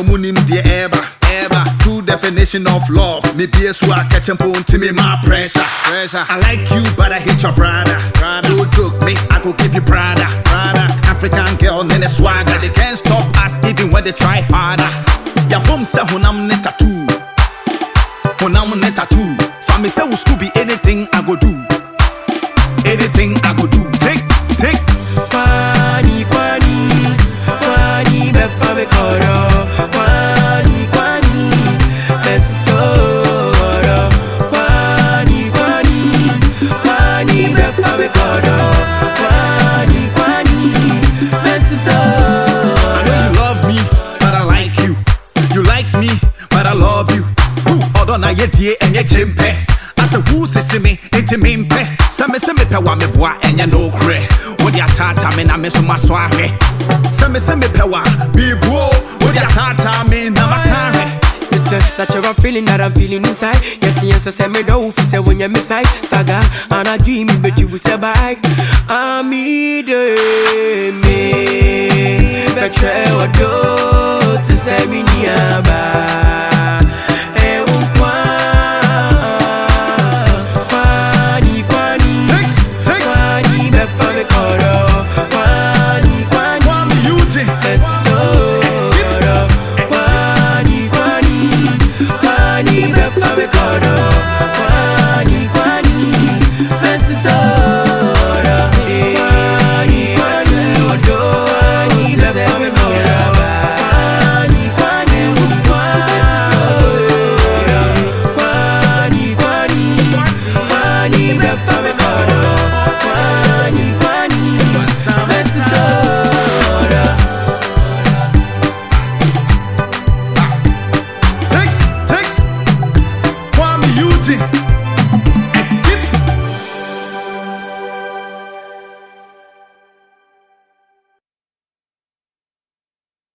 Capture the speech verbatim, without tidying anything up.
your munim dear ever, ever. True definition of love. Me be a swag catch and pull to me my pressure, pressure. I like you, but I hate your brother, brother. Don't joke me, I go give you brother, brother. African girl, nene swagger. They can't stop us even when they try harder. Ya boom say hunam ne tattoo, hunam ne tattoo. Family say we school be anything I go do, anything I go do. Take, take. Kwani, kwani, kwani, befa me koro. Kwani, kwani, besi soro. Kwani, kwani, kwani, befa me koro. Kwani, kwani, besi soro. I know you love me, but I like you. You like me, but I love you. Who other na ye die and ye jimpe? I say who say me into me mpe. Some say me pe wa me boa and ya no cre. What ya tata me na me so maswahe. Some say me pe wa be bro. What ya tata me na makare. It's a natural feeling that I'm feeling inside. Yes, yes, I say me don't feel say when you're inside. Saga, and I dream but you will say bye. I'm either.